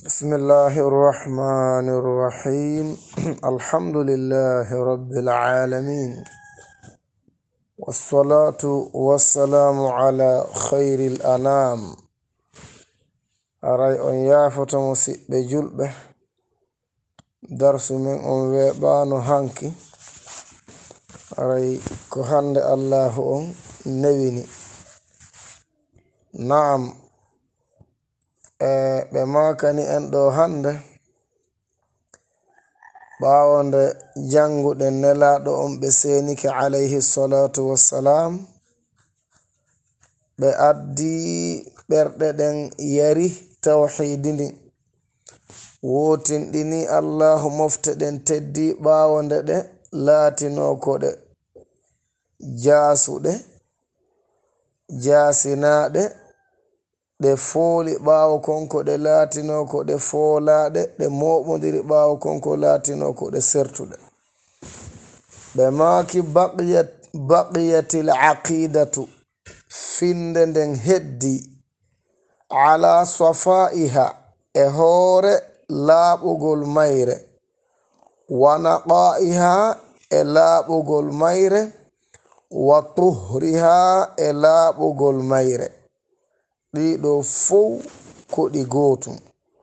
بسم الله الرحمن الرحيم الحمد لله رب العالمين والصلاة والسلام على خير الأنام أرأي أن يافت مسيء بجلبه درس من ويبان هانكي أرأي كهند الله نبيني نعم ɓe makani en ɗo hande ɓawonde janguɗe nelaɗo on ɓe senike alayhi salatu wassalam ɓe addi ɓerɗe ɗen yari tawhidini wotinɗini allahu mofte ɗen teddi ɓawonde ɗe laatinokoɗe jasuɗe jasinaɗe ɗe fooli ɓawo konko ɗe laatino ko ɗe foolaɗe ɗe moɓodiri ɓawo konko laatino ko ɗe sertuɗe ɓe maki baqiyatil aqidatu finde nden heddi ala safaiha e hoore laaɓugol mayre wa naqaiha e laaɓugol mayre wa tuhriha e laaɓugol mayre ɗiɗo fow koɗi gotum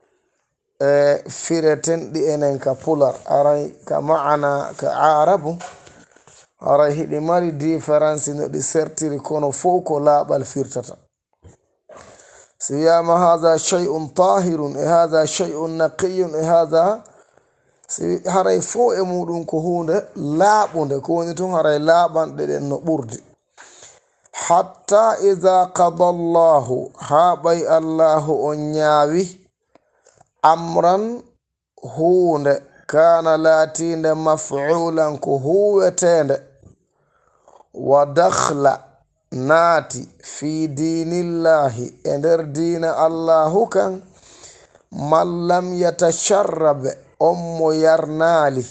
firetenɗi enen ka pular aray ka ma'ana ka arabu aray hiɗi mari différence no ɗi sertiri kono fow ko laaɓal firtata si wiyama haha shay'un tahirun e haha shay'un naqiyun e haha si haray fow e muɗum ko hunde laaɓude ko woni tun haray laaɓanɗe ɗen no ɓurdi hatta iza qada allahu ha ɓay allahu on ñaawi amran hunde kana laatinde maf'ulan ko huwetende wa dakhla naati fi dinillahi e nder diina allahu kan man lam yatasharrabe on mo yarnaali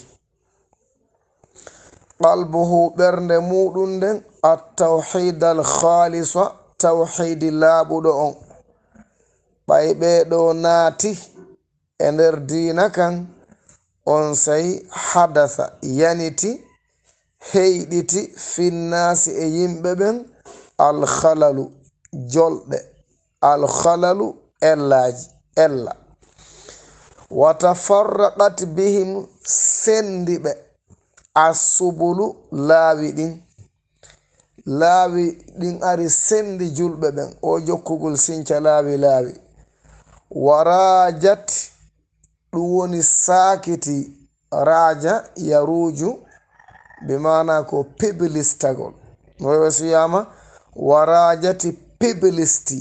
qalbuhu ɓernde muɗum nden at-tawhid al-khalisa tawhidi laaɓuɗo on ɓay ɓeɗo naati e nder diina kan on say hadatha yaniti heyɗiti finnasi e yimɓe ɓen al-khalalu jolɗe al-khalalu ellaji ella wa tafarraqat bihim sendi ɓe asubulu laawi ɗin ari sendi julɓe ɓen o jokkugol sinca laawi warajat ɗum woni sakiti raja yaruju be mana ko piblistagol nowe siyama warajati piblisti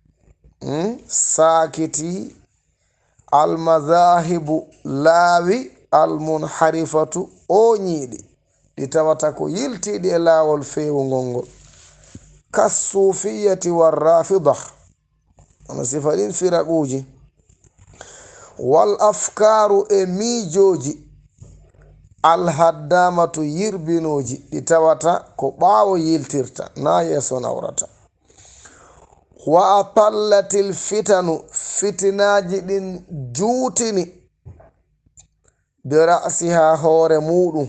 sakiti almazahibu laawi almunharifatu o ñiiɗi ɗi tawata ko yiltiɗi e laawol fewugol ngol kassufiyati warrafida ono sifa ɗin firaquji wal afkaru e miijoji alhaddamatu yirbinoji ɗi tawata ko ɓaawo yiltirta na yeeso nawrata wa atallatil fitanu fitinaji ɗin juutini be ra'siha hoore muɗum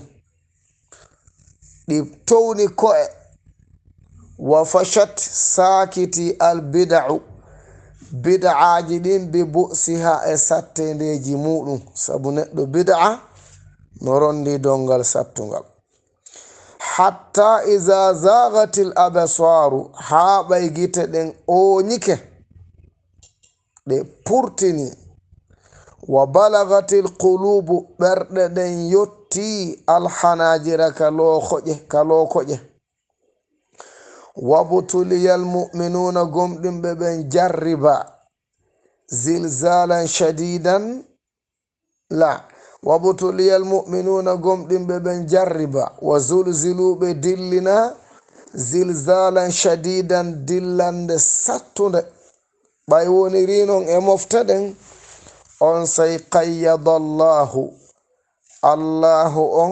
ɗi towni ko'e wa fashat sakiti albida'u bid'aji ɗin bi bu'siha e sattendeji muɗum sabu neɗɗo bid'a no rondi dongal sattugal hatta iza zaghatil absaru ha ɓay gite ɗen oñike ɗe purtini wa balagatil qulubu ɓerɗe ɗen yotti alhanajira kalokoƴe wabtuliyal mu'minuna gomɗinɓe ɓen jarriba zilzalan shadidan wabtuliyal mu'minuna gomɗinɓe ɓen jarriba wa zulziluɓe dillina zilzalan shadidan dillande sattude ɓay woniri non e mofta ɗen on say qayyadallahu allahu on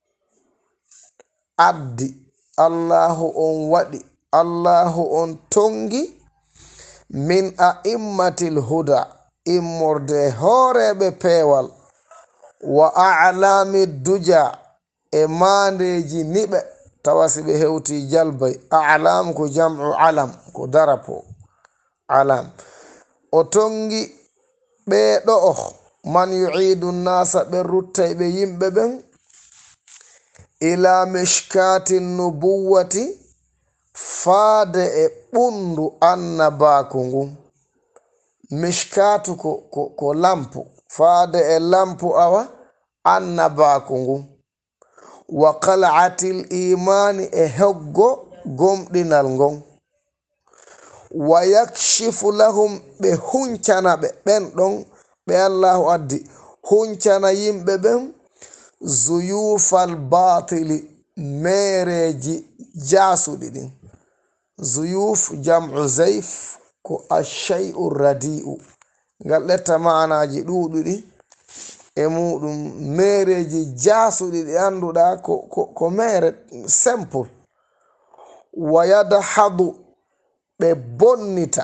addi allahu on waɗi allahu on tongi min a'immatil huda immorde hooreɓe peewal wa a'lami duja e mandeji niɓe tawasi ɓe hewti jalbay a'lam ko jam'u alam ko darapo alam o tongi ɓeɗo man yu'idu nasa ɓe ruttay ɓe yimɓe ɓen ila mishkati nubuwati faade e ɓundu annabaku ngu mishkatu ko lampu faade e lampu awa annabaku ngu wa qal'atil imani e hoggo gomɗinal ngon wa yakshifu lahum ɓe huncana ɓe ɓen ɗon ɓe allahu addi huncana yimɓe ɓen zuyufal batili mereji jasuɗi ɗin zuyuf jam'u zayf ko ashay'u radi'u ngal ɗetta ma'anaji ɗuɗuɗi e muɗum mereji jasuɗi ɗi anduɗa ko mere simple wa yadhadu ɓe bonnita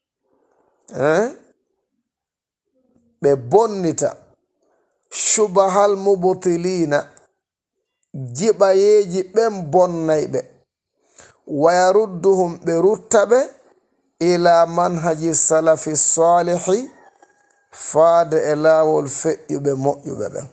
ɓe bonnita shubahal mubtilina jiɓayeji ɓen bonnayɓe wa yarudduhum ɓe ruttaɓe ila manhaji salafi salihi faade e laawol feƴƴuɓe moƴƴuɓe ɓen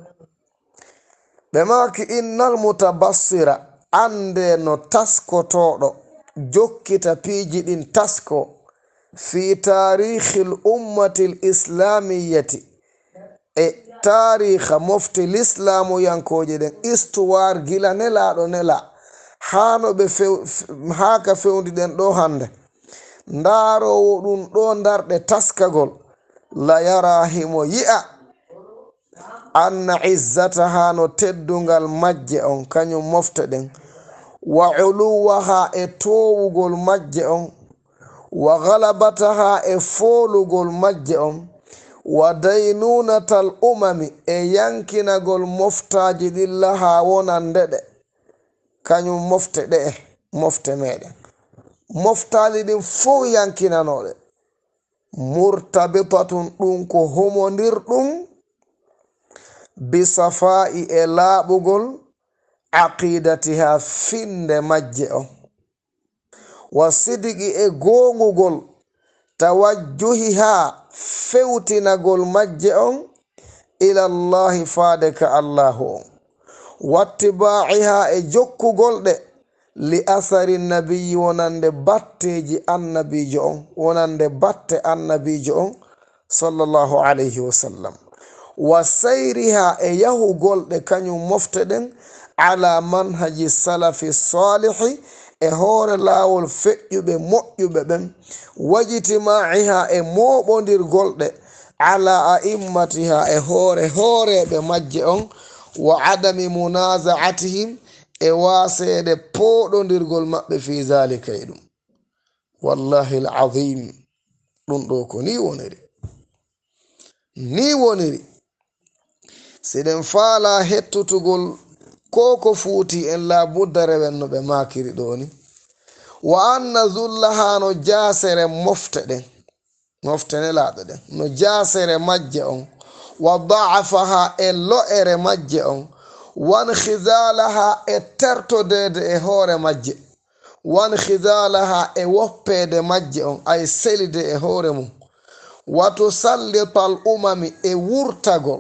ɓe maki innal mutabassira ande no taskotoɗo jokkita piiji ɗin tasko fi tarihil ummati l islamiyati e tariha mofti l'islamu yankoje ɗen histoire gila nelaɗo nela hano ɓe haka fewndi ɗen ɗo hande ndarowo ɗum ɗo darɗe taskagol la yarahimo yi'a anna izzata hano teddungal majje on kañum mofte ɗen wa uluwaha e towugol majje on wa galabataha e folugol majje on wa daynunatal umami e yankinagol moftaji ɗillaha wonandeɗe kañum mofte ɗe mofte meɗen moftali ɗin fo yankinanoɗe murtabitatun ɗum ko homondir ɗum bisafa'i e laaɓugol aqidatiha finde majje on wa sidiki e gongugol tawajjuhiha fewtinagol majje on ila llahi faade ka allahu on wattiba'iha e jokkugol ɗe li athari nabiyi wonande batteji annabijo on wonande batte annabijo on sallallahu alayhi wa sallam wa sayriha e yahugol ɗe kañum mofte ɗen ala manhaji salafi salihi e hoore laawol feƴƴuɓe moƴƴuɓe ɓen wajitima'iha e moɓodirgol ɗe ala a'immatiha e hooreɓe majje on wa adami munaza'atihim e waseede poɗodirgol maɓɓe fi zalika e ɗum wallahi alazim ɗum ɗo ko ni woniri siɗen faala hettutugol ko fuuti en labudda rewen no ɓe makiri ɗo ni wa anna zulla hano jasere mofte ɗen mofte nelaɗo ɗen no jasere majje on wa da'afaha e lo'ere majje on wan khizalaha e tertodede e hoore majje wan khizalaha e woppede majje on ay selide e hoore mum wato sallital umami e wurtagol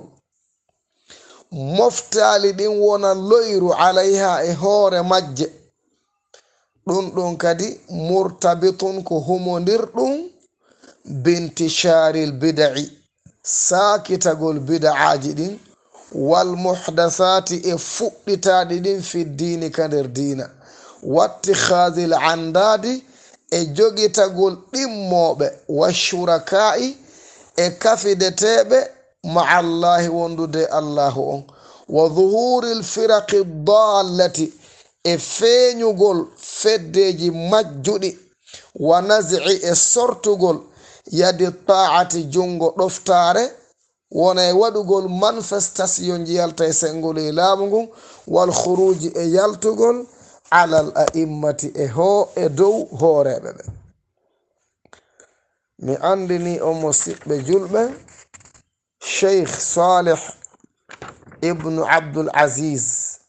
moftali ɗin wona loyru alayha e hoore majje ɗum ɗum kadi murtabitun ko humondir ɗum bintisharil bida'i sakitagol bida'aji ɗin wal muhdasati e fuɗɗitaɗi ɗin fi dini ka nder dina wattikhadil andadi e jogitagol ɗimmoɓe wa shuraka'i e kafideteɓe ma'allahi wondude allahu on wa zuhuril firaqi dallati e feeñugol feddeji majjuɗi wa naz'i e sortugol yadi ta'ati jungo ɗoftare wona e waɗugol manifestation ji yalta e sengol e laamu ngun wal khuruji e yaltugol alal a'immati e dow hooreɓe ɓe mi andini o musidɓe julɓe Sheikh Salih ibnu Abdul Aziz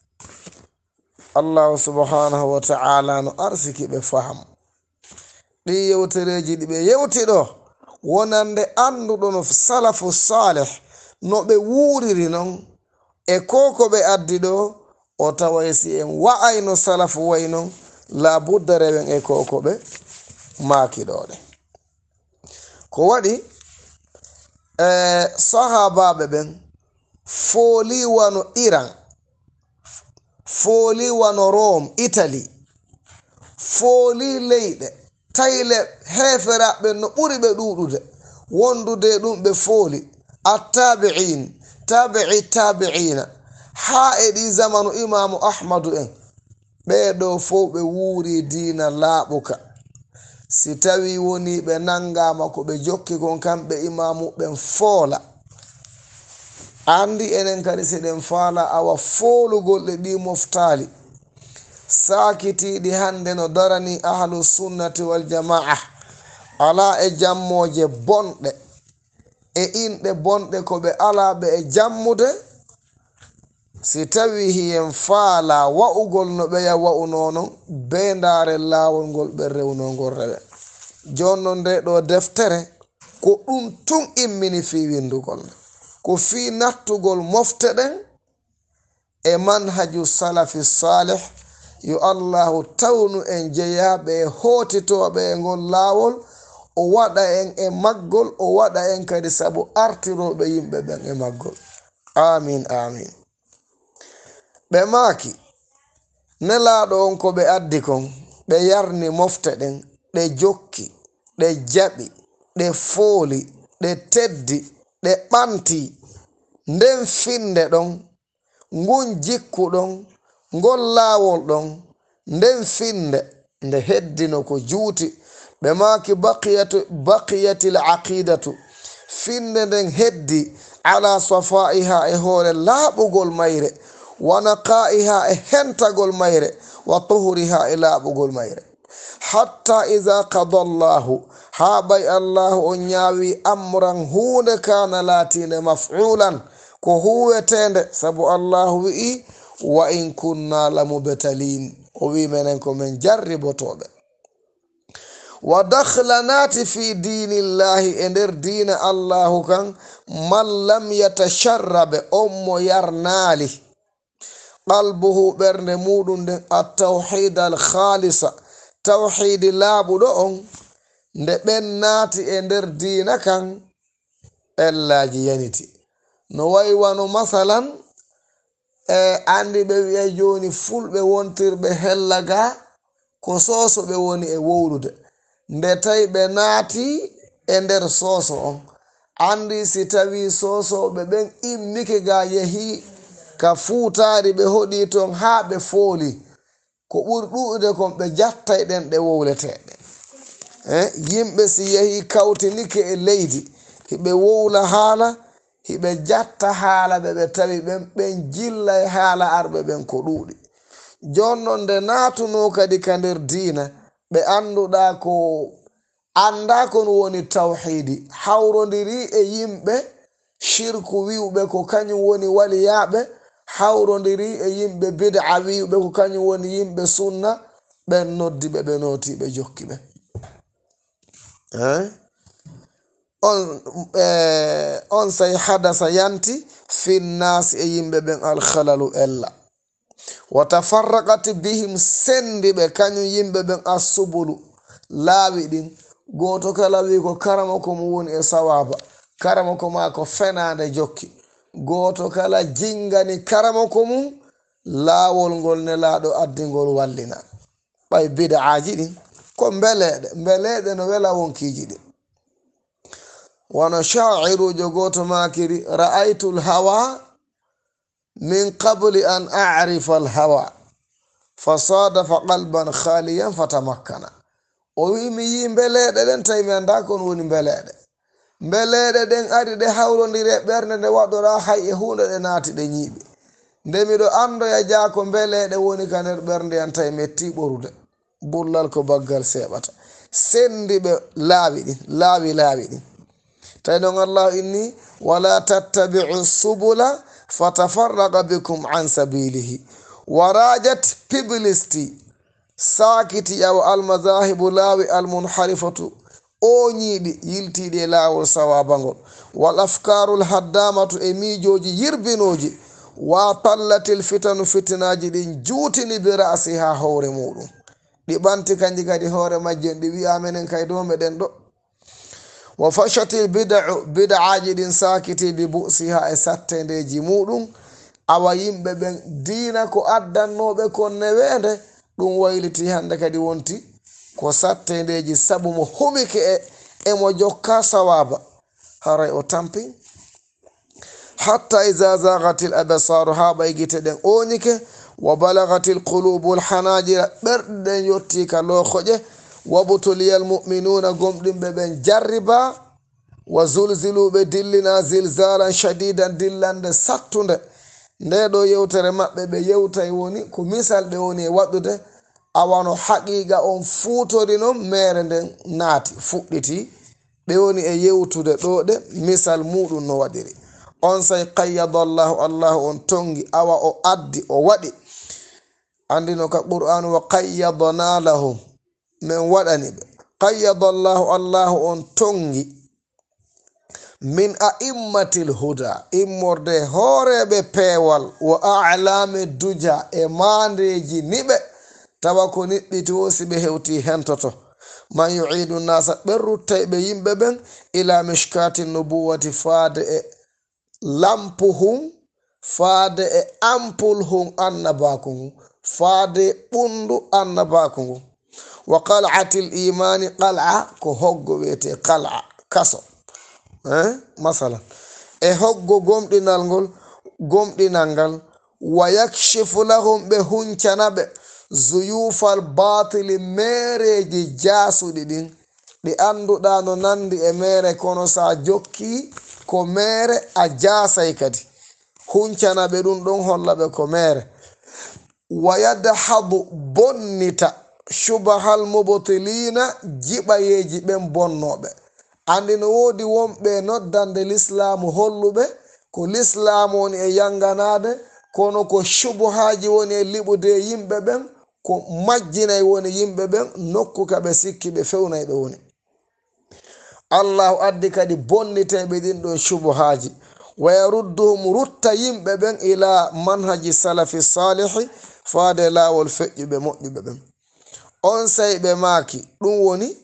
Allah subhanahu wa ta'ala no arsiki ɓe faham ɗi yewtereji ɗi ɓe yewti ɗo wonande anduɗo no salafu salih no ɓe wuriri non e koko ɓe addi ɗo o taway si en wa'ay no salafu way non labudda rewen e koko ɓe makiɗoɗe ko waɗi sahabaɓe ɓen fooli wano Iran, fooli wano Rome, Italy, fooli leyɗe tayle heferaɓe no ɓuri ɓe ɗuɗude wondude ɗum ɓe fooli attabi'in tabi'ina ha e ɗi zamanu imamu Ahmadu en ɓeɗo fo ɓe wuuri diina laaɓuka si tawi woni ɓe nangama ko ɓe jokki kon kamɓe imamu ɓen foola andi enen kadi siɗen faala awa foolugol ɗe ɗi moftali sakitiɗi hande no darani ahlu sunnati wal jama'a ala e jammoje bonɗe e inɗe bonɗe ko ɓe alaɓe e jammude si tawi hiyen faala wa'ugol no ɓeya wa'unonon be ndare lawol ngol ɓe rewnogol rewe jonno nde ɗo deftere ko ɗum tun immini fi windugol ko fi nattugol mofte ɗen e manhaju salafi salih yo allahu tawnu en jeeyaɓe e hotitoɓe e ngol lawol o waɗa en e maggol o waɗa en kadi saabu artiroɓe yimɓe ɓen e maggol amin amin ɓe maaki nelaɗo on ko ɓe addi kon ɓe yarni mofte ɗen ɗe jokki ɗe jaɓi ɗe fooli ɗe teddi ɗe ɓanti nden finde ɗon ngun jikku ɗon ngol laawol ɗon nden finde nde heddino ko juuti ɓe maaki baqiyatil aqidatu finde nden heddi ala safaiha e hoore laaɓugol mayre wa naqaiha e hentagol mayre wa tuhuriha e laaɓugol mayre hatta iza qada llahu ha ɓay allahu o ñaawi amran hunde kana laatinde maf'ulan ko huwetende sabu allahu wi'i wa in kunna lamubetalin o wi menen ko men jarribotoɓe wa dakhlanati fi dinillahi e nder diina allahu kan man lam yatasharrabe on mo yarnaali qalbuhu ɓernde muɗum nden attawhid al khalisa tawhidi laaɓuɗo on nde ɓen naati e nder diina kan ɓellaji yaniti no waywano masalan andi ɓe wi'a joni fulɓe wontirɓe hellaga ko soso ɓe woni e wowlude nde tawi ɓe naati e nder soso on andi si tawi sosoɓe ɓen immike ga yehi ka fuutari ɓe hoɗi ton ha ɓe fooli ko ɓuri ɗuɗude kon ɓe jattay ɗen ɗe wowleteɗe yimɓe si yehi kawtinike e leydi hiɓe wowla haala hiɓe jatta haala ɓe tawi ɓen jilla e haala arɓe ɓen ko ɗuuɗi jonnon nde naatuno kadi ka nder diina ɓe annduɗa ko anda kon woni tawhidi hawrodiri e yimɓe shirku wiwɓe ko kañum woni waliyaɓe hawrodiri e yimɓe bid'a wiwɓe ko kañum woni yimɓe sunna ɓen noddiɓe ɓe notiɓe jokkiɓe on say hadasa yanti finnasi e yimɓe ɓen alkhalalu ella wa tafarraqat bihim sendi ɓe kañum yimɓe ɓen assubulu laawi ɗin goto kala wi ko karama ko mo woni e sawaba karama ko ma ko fenade jokki goto kala jingani karama ko mum laawol ngol nelaɗo addingol wallina ɓay bid'aji ɗin ko mbeleɗe no wela wonkiji ɗin wono sha'irujo goto makiri ra'aytu lhawa min qabli an a'rifa alhawa fasadafa qalban khaliyan fatamakkana o wi mi yi mbeleɗe ɗen tawi mi anda kon woni mbeleɗe ɗen ari ɗe hawrodiri e ɓernde nde waɗora hay e hunde ɗe naati ɗe ñiiɓi nde miɗo andoya jaa ko mbeleɗe woni ka nder ɓernde yan tawi metti ɓorude bullal ko baggal seɓata sendi ɓe laawi ɗin laawi ɗin tawi noon allah inni wala tattabi'u subula fatafarraqa bikum an sabilihi warajat piblisti sakiti yaw almadahibu laawi almunharifatu oñiiɗi yiltiiɗi e laawol sawabangol wal afkarul haddamatu e miijoji yirbinoji wa tallatil fitanu fitinaji ɗin juutini bi ra'si ha hoore muɗum ɗi ɓanti kanji kadi hoore majjen ɗi wi'a menen kay do meɗen ɗo wa fashatil bid'aji ɗin sakiti bi bu'siha e sattendeji muɗum awa yimɓe ɓen diina ko addannoɓe konne weende ɗum wayliti hande kadi wonti ko sattendeji sabu mo humike emo jokka sawaba haray o tampi hatta iza zagatil absaru ha ɓaygite ɗen oñike wa balagatil qulubul hanajira ɓerɗe ɗen yotti ka lookoƴe wabtuliyal mu'minuna gomɗinɓe ɓen jarriba wa zulziluɓe dillina zilzalan shadidan dillande sattude nde ɗo yewtere maɓɓe ɓe yewtay woni ko misal ɓe woni e waɗude awano haqiqa on fuutori noon mere nden naati fuɗɗiti ɓe woni e yewtude ɗo ɗe misal muɗum no waɗiri on say qayyadallahu allahu on tongi awa o addi o waɗi andino ka qur'an wa qayyadna lahum min waɗani ɓe qayyadallahu allahu on tongi min a'immatil huda immorde hooreɓe peewal wa a'lami duja e mandeji niɓe tawa ko niɗɗiti wosi ɓe hewti hentoto man yu'idu nasa ɓen ruttay ɓe yimɓe ɓen ila mishkati nubuwati faade e lampuhum faade e ampul hum annabaku ngu faade ɓundu annabaku ngu wa qal'atil imani qal'a ko hoggo wiyete qal'a kaso masalan e hoggo gomɗinal ngal wa yakshifu lahum ɓe huncana ɓe zuyufal batili mereji jasuɗi ɗin ɗi anduɗa no nandi e mere kono sa jokki ko mere a jasay kadi huncana ɓe ɗum ɗon holla ɓe ko mere wa yadhabu bonnita shubahal mubtilina jiɓayeji ɓen bonnoɓe andi no woodi wonɓe noddande l'islamu holluɓe ko l'islamu woni e yanganade kono ko shubuhaji woni e liɓude yimɓe ɓen ko majjinay woni yimɓe ɓen nokku ka ɓe sikki ɓe fewnay ɓe woni allahu addi kadi bonniteɓe ɗin ɗon shubuhaji wa yarudduhum rutta yimɓe ɓen ila manhaji salafi salihi faade laawol feƴƴuɓe moƴƴuɓe ɓen on say ɓe maaki ɗum woni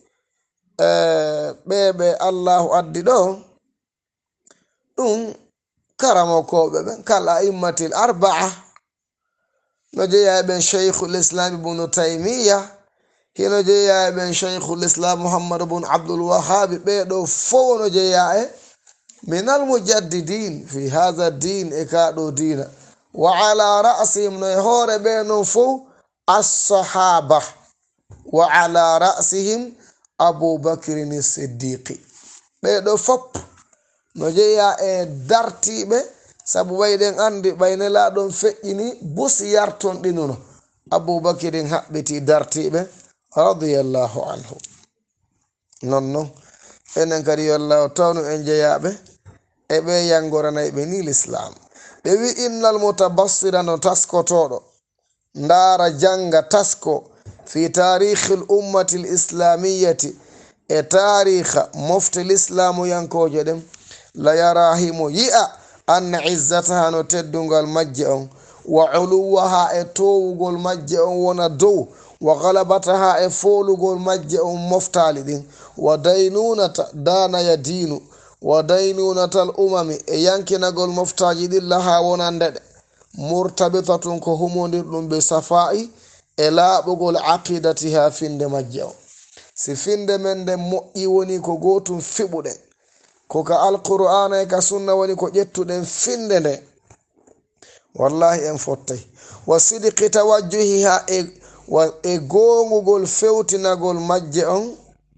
ɓeɓe allahu addi ɗo ɗum karamokoɓe ɓen kala immatil arba'a no jeeya ɓen cheikhul islam ibnu taymiya hino jeeya ɓen cheikhul islam muhammad ibn abdul wahabi ɓeɗo fof no jeeya e minal mujaddidin fi hadha din e kaɗo dina wa ala ra'sihim no e hoore ɓe non fof as-sahaba wa ala ra'sihim abubakrin siddiqi ɓeɗo fop no jeeya e dartiɓe sabu wayɗen andi ɓaynelaɗon feƴƴini busi yarton ɗinuno aboubakirin haɓɓiti dartiɓe radiyallahu anhu nonnon enen kadi yallahu tawnu en jeeyaɓe eɓe yangoranayɓe ni l'islam ɓe wi innal mutabassira no taskotoɗo ndaara janga tasko fi tarikhi l ummati l islamiyati e tariha mofte l'islamu yankoje ɗen la yarahimo yi'a anna izzataha no teddungal majje on wa uluwaha e towugol majje on wona dow wa galabataha e folugol majje on moftali ɗin wa daynunata danaya dinu wa daynunatal umami e yankinagol moftaji ɗin laha wonandeɗe murtabitatun ko humodir ɗum be safa'i e laaɓugol aqidati ha finde majje on si finde men nden moƴƴi woni ko gotum fiɓuɗen ko ka alqur'ana e ka sunna woni ko ƴettuɗen finde nde wallahi en fottay wa sidqi tawajjuhiha e gongugol fewtinagol majje on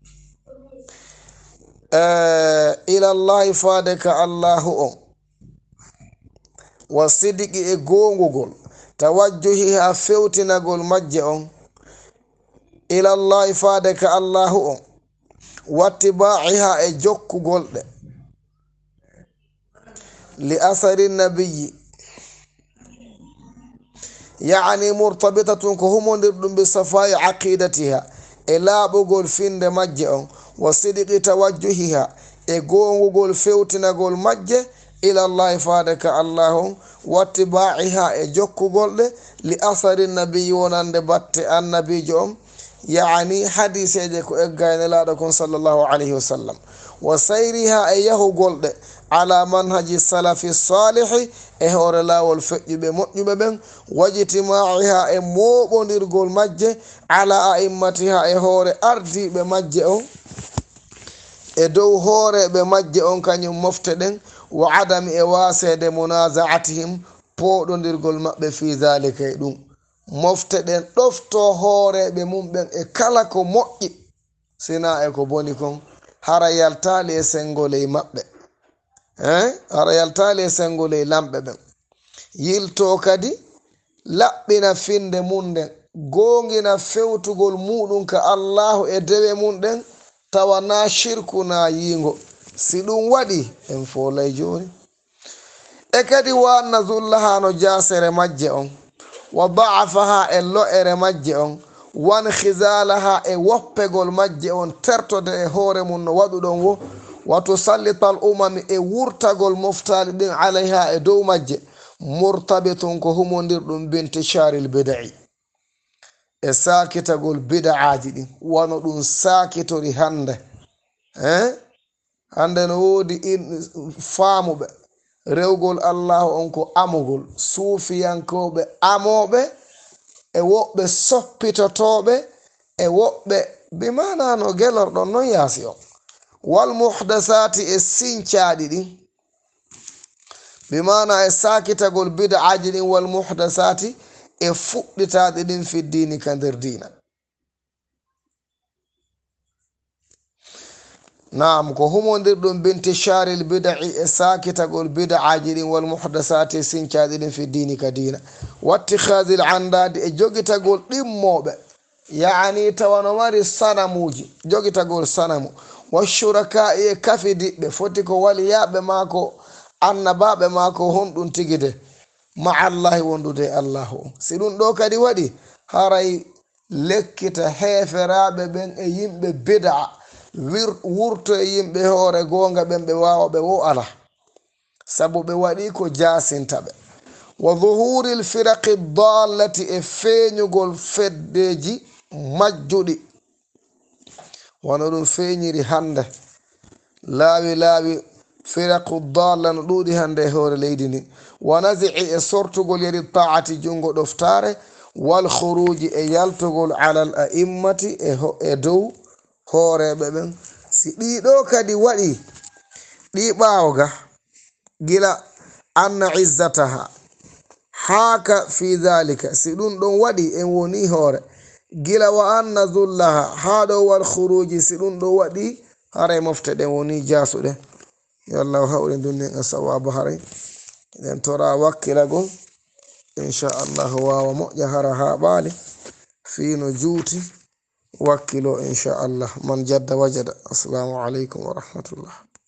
ilallahi faade ka allahu on wa sidqi e gongugol tawajjuhiha fewtinagol majje on ila allahi faade ka allahu on wattiba'iha e jokkugolɗe li asari nabiyi yani murtabitatun ko humodirɗum bi safai aqidatiha e laaɓugol finde majje on wa sidqi tawajjuhiha e gongugol fewtinagol majje ila llahi faade ka allah on wattiba'iha e jokkugolɗe li asari nabiyi wonande batte annabijo on yani hadiseje ko eggayne laaɗo kon sallllahu alayhi wa sallam wa sayriha e yahugolɗe ala manhaji salafi salihi e hoore laawol feƴƴuɓe moƴƴuɓe ɓen wajitima'iha e moɓodirgol majje ala a'immatiha e hoore ardiɓe majje on e dow hooreɓe majje on kañum mofte ɗen wa adami e wasede munazaatihim poɗodirgol maɓɓe fi dhalika e ɗum mofte ɗen ɗofto hooreɓe mum ɓen e kala ko moƴƴi sina e ko boni kon hara yaltali e sengoley maɓɓe hara yaltali e sengoley lamɓe ɓen yilto kadi laɓɓina finde mum ɗen gongina fewtugol muɗum ka allahu e dewe mum ɗen tawa na shirku na yingo si ɗum waɗi en folay joni e kadi wanna zullaha no jasere majje on wa da'afaha e lo'ere majje on wan khizalaha e woppegol majje on tertode e hoore mum no waɗuɗon wo wato sallital umami e wurtagol moftali ɗin alayha e dow majje murtabitun ko humodirɗum bintisharil bida'i e sakitagol bida'aji ɗin wano ɗum sakitori hande hande no woodi faamuɓe rewgol allahu on ko amugol suufiyankoɓe amoɓe e woɓɓe soppitotoɓe e woɓɓe bimana no gelorɗon non yaasi on wal muhdasati e sincaɗi ɗin bimana e sakitagol bida'aji ɗin wal muhdasati e fuɗɗitaɗi ɗin fi dini ka nder dina naam ko humodirɗum bintisharil bida'i e sakitagol bida'aji ɗin wal muhdasati e sincaɗi ɗin fi dini ka dina wattikhadil andadi e jogitagol ɗimmoɓe yani tawano mari sanamuji jogitagol sanamu washuraka e kafidiɓe foti ko waliyaɓe mako annabaɓe mako honɗum tigide ma allahi wondude allahu on si ɗum ɗo kadi waɗi haray lekkita heferaɓe ɓen e yimɓe bida'a wurto e yimɓe hoore gonga ɓen ɓe wawa ɓe wo ala sabu ɓe waɗi ko jasintaɓe wa dhuhuril firaqi dallati e feeñugol feddeji majjuɗi wono ɗum feeñiri hande laawi firaqu dalla no ɗuuɗi hande e hoore leydi ndi wa nazi'i e sortugol yeri taati jungo ɗoftare wal khuruji e yaltugol alal a'immati e dow hooreɓe ɓen si ɗiɗo kadi waɗi ɗi ɓawoga gila anna izzataha haka fi dhalika si ɗum ɗon waɗi en woni hoore gila wa anna zullaha ha ɗo wal khuruji si ɗum ɗo waɗi haray mofte ɗen woni jasuɗe yo allah hawri dunnen e sawabu haray eɗen tora wakkilagol inchallahu wawa moƴƴa hara ha ɓaali fino juuti wakkilo inchallah man jadda wajada. Assalamu alaikum wa rahmatullah.